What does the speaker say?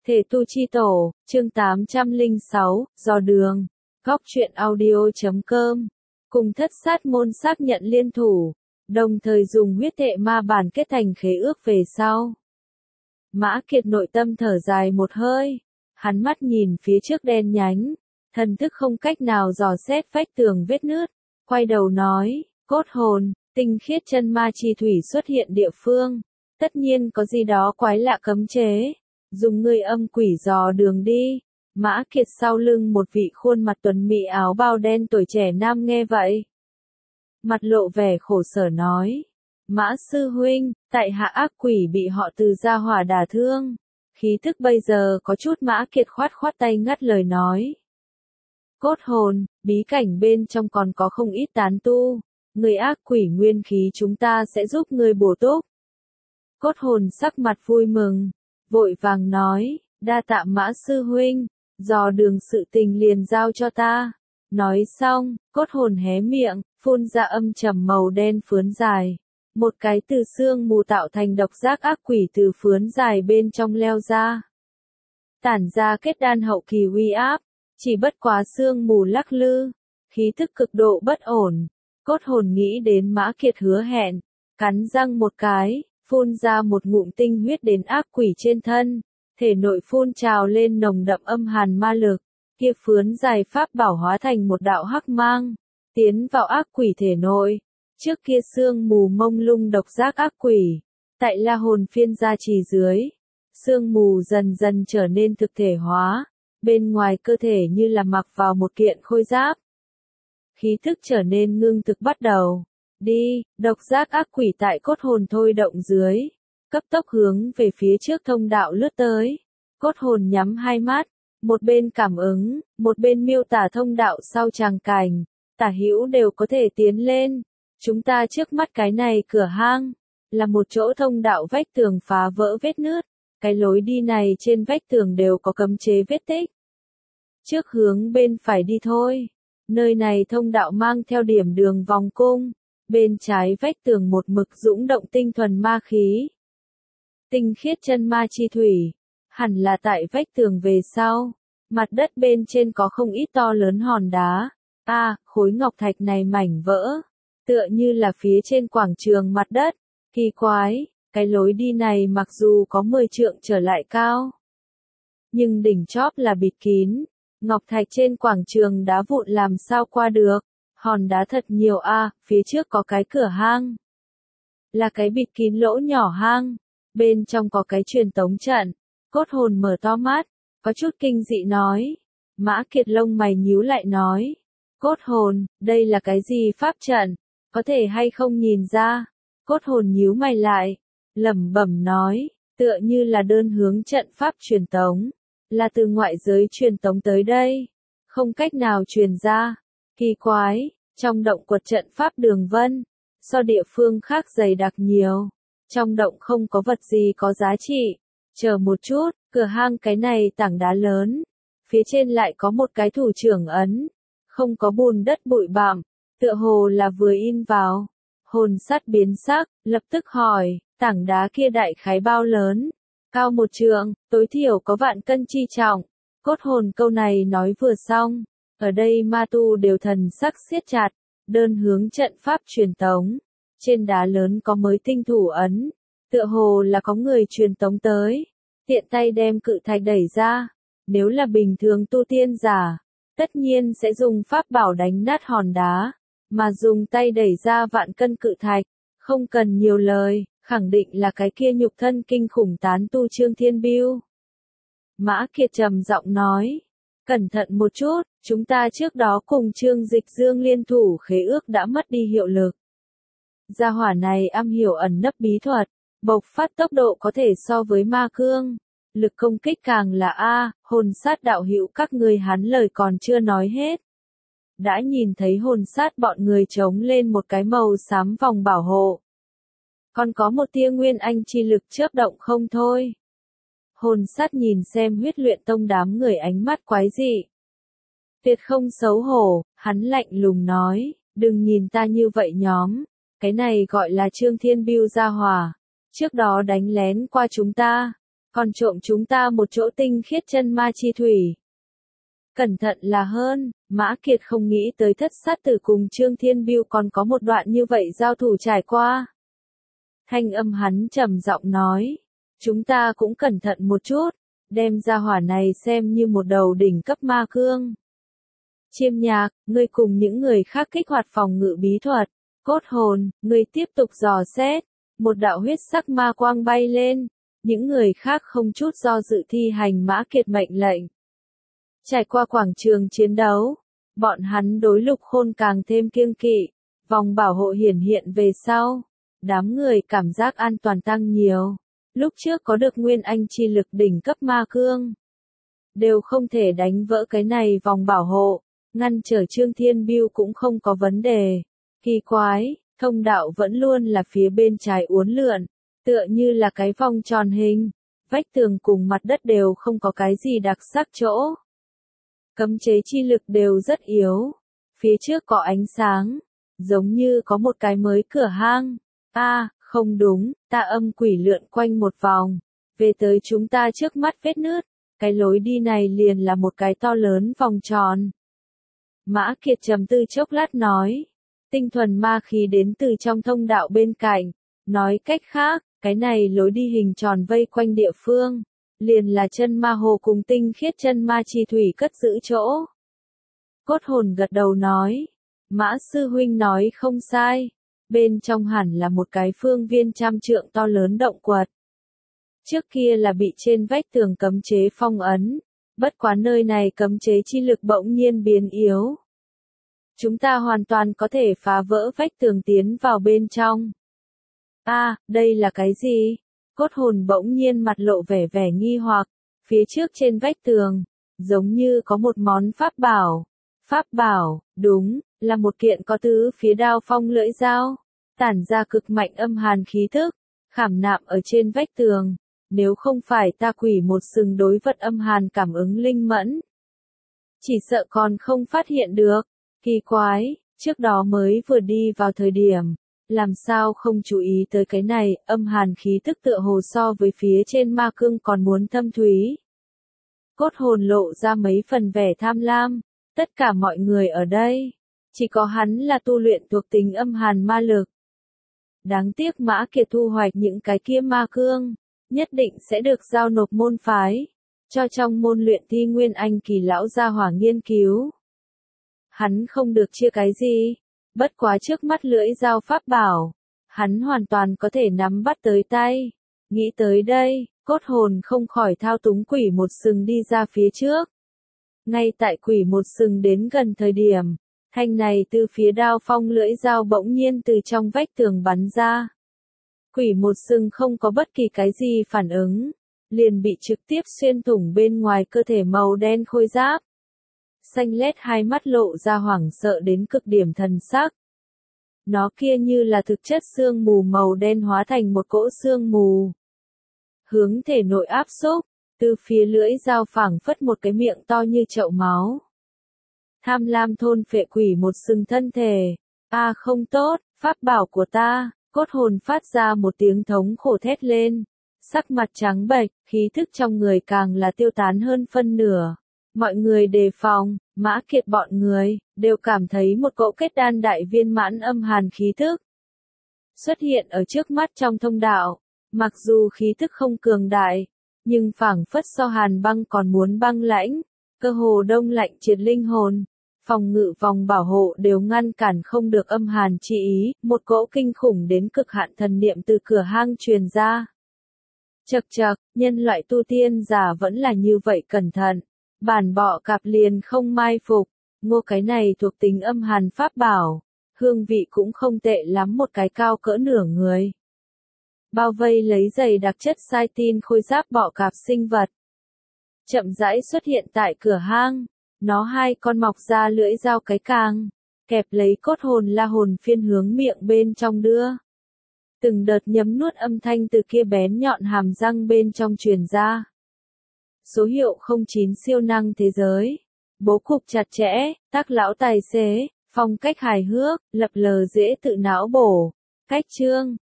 Thể tu chi tổ, chương 806, dò đường, góc truyện audio.com, cùng thất sát môn xác nhận liên thủ, đồng thời dùng huyết tệ ma bản kết thành khế ước về sau. Mã Kiệt nội tâm thở dài một hơi, hắn mắt nhìn phía trước đen nhánh, thần thức không cách nào dò xét vách tường vết nứt, quay đầu nói, cốt hồn, tinh khiết chân ma chi thủy xuất hiện địa phương, tất nhiên có gì đó quái lạ cấm chế. Dùng ngươi âm quỷ dò đường đi. Mã Kiệt sau lưng một vị khuôn mặt tuấn mỹ áo bào đen tuổi trẻ nam nghe vậy. Mặt lộ vẻ khổ sở nói. Mã sư huynh, tại hạ ác quỷ bị họ Từ gia hỏa đả thương. Khí thức bây giờ có chút. Mã Kiệt khoát tay ngắt lời nói. Cốt hồn, bí cảnh bên trong còn có không ít tán tu. Người ác quỷ nguyên khí chúng ta sẽ giúp người bổ túc. Cốt hồn sắc mặt vui mừng. Vội vàng nói, đa tạ Mã sư huynh, dò đường sự tình liền giao cho ta. Nói xong, cốt hồn hé miệng, phun ra âm trầm màu đen phướn dài. Một cái từ xương mù tạo thành độc giác ác quỷ từ phướn dài bên trong leo ra. Tản ra kết đan hậu kỳ uy áp, chỉ bất quá xương mù lắc lư, khí thức cực độ bất ổn. Cốt hồn nghĩ đến Mã Kiệt hứa hẹn, cắn răng một cái. Phun ra một ngụm tinh huyết đến ác quỷ trên thân, thể nội phun trào lên nồng đậm âm hàn ma lực, kia phướn dài pháp bảo hóa thành một đạo hắc mang, tiến vào ác quỷ thể nội. Trước kia sương mù mông lung độc giác ác quỷ, tại La Hồn Phiên gia trì dưới, sương mù dần dần trở nên thực thể hóa, bên ngoài cơ thể như là mặc vào một kiện khôi giáp. Khí thức trở nên ngưng thực bắt đầu. Đi, độc giác ác quỷ tại cốt hồn thôi động dưới, cấp tốc hướng về phía trước thông đạo lướt tới. Cốt hồn nhắm hai mắt, một bên cảm ứng, một bên miêu tả thông đạo sau tràng cảnh, tả hữu đều có thể tiến lên. Chúng ta trước mắt cái này cửa hang, là một chỗ thông đạo vách tường phá vỡ vết nứt, cái lối đi này trên vách tường đều có cấm chế vết tích. Trước hướng bên phải đi thôi, nơi này thông đạo mang theo điểm đường vòng cung. Bên trái vách tường một mực dũng động tinh thuần ma khí. Tinh khiết chân ma chi thủy, hẳn là tại vách tường về sau. Mặt đất bên trên có không ít to lớn hòn đá. Khối ngọc thạch này mảnh vỡ. Tựa như là phía trên quảng trường mặt đất. Kỳ quái, cái lối đi này mặc dù có 10 trượng trở lại cao. Nhưng đỉnh chóp là bịt kín. Ngọc thạch trên quảng trường đá vụn làm sao qua được. Hòn đá thật nhiều phía trước có cái cửa hang. Là cái bịt kín lỗ nhỏ hang. Bên trong có cái truyền tống trận. Cốt hồn mở to mắt, có chút kinh dị nói. Mã Kiệt lông mày nhíu lại nói. Cốt hồn, đây là cái gì pháp trận? Có thể hay không nhìn ra? Cốt hồn nhíu mày lại, lẩm bẩm nói, tựa như là đơn hướng trận pháp truyền tống. Là từ ngoại giới truyền tống tới đây. Không cách nào truyền ra. Kỳ quái, trong động quật trận pháp đường vân, so địa phương khác dày đặc nhiều. Trong động không có vật gì có giá trị. Chờ một chút, cửa hang cái này tảng đá lớn. Phía trên lại có một cái thủ trưởng ấn. Không có bùn đất bụi bặm, tựa hồ là vừa in vào. Hồn sắt biến sắc, lập tức hỏi, tảng đá kia đại khái bao lớn? Cao 1 trượng, tối thiểu có vạn cân chi trọng. Cốt hồn câu này nói vừa xong. Ở đây ma tu đều thần sắc siết chặt, đơn hướng trận pháp truyền tống. Trên đá lớn có mới tinh thủ ấn, tựa hồ là có người truyền tống tới. Tiện tay đem cự thạch đẩy ra. Nếu là bình thường tu tiên giả, tất nhiên sẽ dùng pháp bảo đánh nát hòn đá, mà dùng tay đẩy ra vạn cân cự thạch, không cần nhiều lời, khẳng định là cái kia nhục thân kinh khủng tán tu Trương Thiên Bưu. Mã Kiệt trầm giọng nói. Cẩn thận một chút, chúng ta trước đó cùng Trương Dịch Dương liên thủ khế ước đã mất đi hiệu lực. Gia hỏa này am hiểu ẩn nấp bí thuật, bộc phát tốc độ có thể so với ma cương. Lực công kích càng là hồn sát đạo hữu các người hắn lời còn chưa nói hết. Đã nhìn thấy hồn sát bọn người chống lên một cái màu xám vòng bảo hộ. Còn có một tia nguyên anh chi lực chớp động không thôi. Hồn sát nhìn xem huyết luyện tông đám người ánh mắt quái dị. Tuyệt không xấu hổ, hắn lạnh lùng nói, đừng nhìn ta như vậy nhóm, cái này gọi là Trương Thiên Bưu gia hỏa, trước đó đánh lén qua chúng ta, còn trộm chúng ta một chỗ tinh khiết chân ma chi thủy. Cẩn thận là hơn, Mã Kiệt không nghĩ tới Thất Sát Tử cùng Trương Thiên Bưu còn có một đoạn như vậy giao thủ trải qua. Thanh âm hắn trầm giọng nói, chúng ta cũng cẩn thận một chút, đem ra hỏa này xem như một đầu đỉnh cấp ma cương. Chiêm Nhạc, ngươi cùng những người khác kích hoạt phòng ngự bí thuật, Cốt Hồn, ngươi tiếp tục dò xét, một đạo huyết sắc ma quang bay lên, những người khác không chút do dự thi hành Mã Kiệt mệnh lệnh. Trải qua quảng trường chiến đấu, bọn hắn đối Lục Khôn càng thêm kiêng kỵ, vòng bảo hộ hiển hiện về sau, đám người cảm giác an toàn tăng nhiều. Lúc trước có được nguyên anh chi lực đỉnh cấp ma cương, đều không thể đánh vỡ cái này vòng bảo hộ, ngăn trở Trương Thiên Bưu cũng không có vấn đề. Kỳ quái, thông đạo vẫn luôn là phía bên trái uốn lượn, tựa như là cái vòng tròn hình, vách tường cùng mặt đất đều không có cái gì đặc sắc chỗ. Cấm chế chi lực đều rất yếu, phía trước có ánh sáng, giống như có một cái mới cửa hang. Không đúng, ta âm quỷ lượn quanh một vòng, về tới chúng ta trước mắt vết nứt, cái lối đi này liền là một cái to lớn vòng tròn. Mã Kiệt trầm tư chốc lát nói, tinh thuần ma khí đến từ trong thông đạo bên cạnh, nói cách khác, cái này lối đi hình tròn vây quanh địa phương, liền là chân ma hồ cùng tinh khiết chân ma chi thủy cất giữ chỗ. Cốt Hồn gật đầu nói, Mã sư huynh nói không sai. Bên trong hẳn là một cái phương viên trăm trượng to lớn động quật. Trước kia là bị trên vách tường cấm chế phong ấn, bất quá nơi này cấm chế chi lực bỗng nhiên biến yếu. Chúng ta hoàn toàn có thể phá vỡ vách tường tiến vào bên trong. Đây là cái gì? Cốt Hồn bỗng nhiên mặt lộ vẻ nghi hoặc, phía trước trên vách tường, giống như có một món pháp bảo. Pháp bảo, đúng, là một kiện có tứ phía đao phong lưỡi dao, tản ra cực mạnh âm hàn khí thức, khảm nạm ở trên vách tường, nếu không phải ta quỷ một sừng đối vật âm hàn cảm ứng linh mẫn. Chỉ sợ còn không phát hiện được, kỳ quái, trước đó mới vừa đi vào thời điểm, làm sao không chú ý tới cái này, âm hàn khí tức tựa hồ so với phía trên ma cương còn muốn thâm thúy. Cốt Hồn lộ ra mấy phần vẻ tham lam, tất cả mọi người ở đây, chỉ có hắn là tu luyện thuộc tính âm hàn ma lực. Đáng tiếc Mã Kiệt thu hoạch những cái kia ma cương, nhất định sẽ được giao nộp môn phái, cho trong môn luyện thi nguyên anh kỳ lão gia hỏa nghiên cứu. Hắn không được chia cái gì, bất quá trước mắt lưỡi dao pháp bảo, hắn hoàn toàn có thể nắm bắt tới tay. Nghĩ tới đây, Cốt Hồn không khỏi thao túng quỷ một sừng đi ra phía trước. Ngay tại quỷ một sừng đến gần thời điểm, thanh này từ phía đao phong lưỡi dao bỗng nhiên từ trong vách tường bắn ra. Quỷ một sừng không có bất kỳ cái gì phản ứng, liền bị trực tiếp xuyên thủng bên ngoài cơ thể màu đen khôi giáp. Xanh lét hai mắt lộ ra hoảng sợ đến cực điểm thần sắc. Nó kia như là thực chất sương mù màu đen hóa thành một cỗ sương mù. Hướng thể nội áp xúc, từ phía lưỡi dao phảng phất một cái miệng to như chậu máu. Tham lam thôn phệ quỷ một sừng thân thể. Không tốt, pháp bảo của ta. Cốt Hồn phát ra một tiếng thống khổ thét lên. Sắc mặt trắng bệch, khí thức trong người càng là tiêu tán hơn phân nửa. Mọi người đề phòng, Mã Kiệt bọn người, đều cảm thấy một cỗ kết đan đại viên mãn âm hàn khí thức xuất hiện ở trước mắt trong thông đạo. Mặc dù khí thức không cường đại, nhưng phảng phất so hàn băng còn muốn băng lãnh, cơ hồ đông lạnh triệt linh hồn. Phòng ngự vòng bảo hộ đều ngăn cản không được âm hàn chi ý, một cỗ kinh khủng đến cực hạn thần niệm từ cửa hang truyền ra. Chậc chậc, nhân loại tu tiên giả vẫn là như vậy cẩn thận, bản bọ cạp liền không mai phục, ngô cái này thuộc tính âm hàn pháp bảo, hương vị cũng không tệ lắm, một cái cao cỡ nửa người. Bao vây lấy dày đặc chất sai tin khôi giáp bọ cạp sinh vật. Chậm rãi xuất hiện tại cửa hang. Nó hai con mọc ra lưỡi dao cái càng, kẹp lấy Cốt Hồn la hồn phiên hướng miệng bên trong đưa. Từng đợt nhấm nuốt âm thanh từ kia bén nhọn hàm răng bên trong truyền ra. Số hiệu 09 siêu năng thế giới. Bố cục chặt chẽ, tác lão tài xế, phong cách hài hước, lập lờ dễ tự não bổ. Cách chương,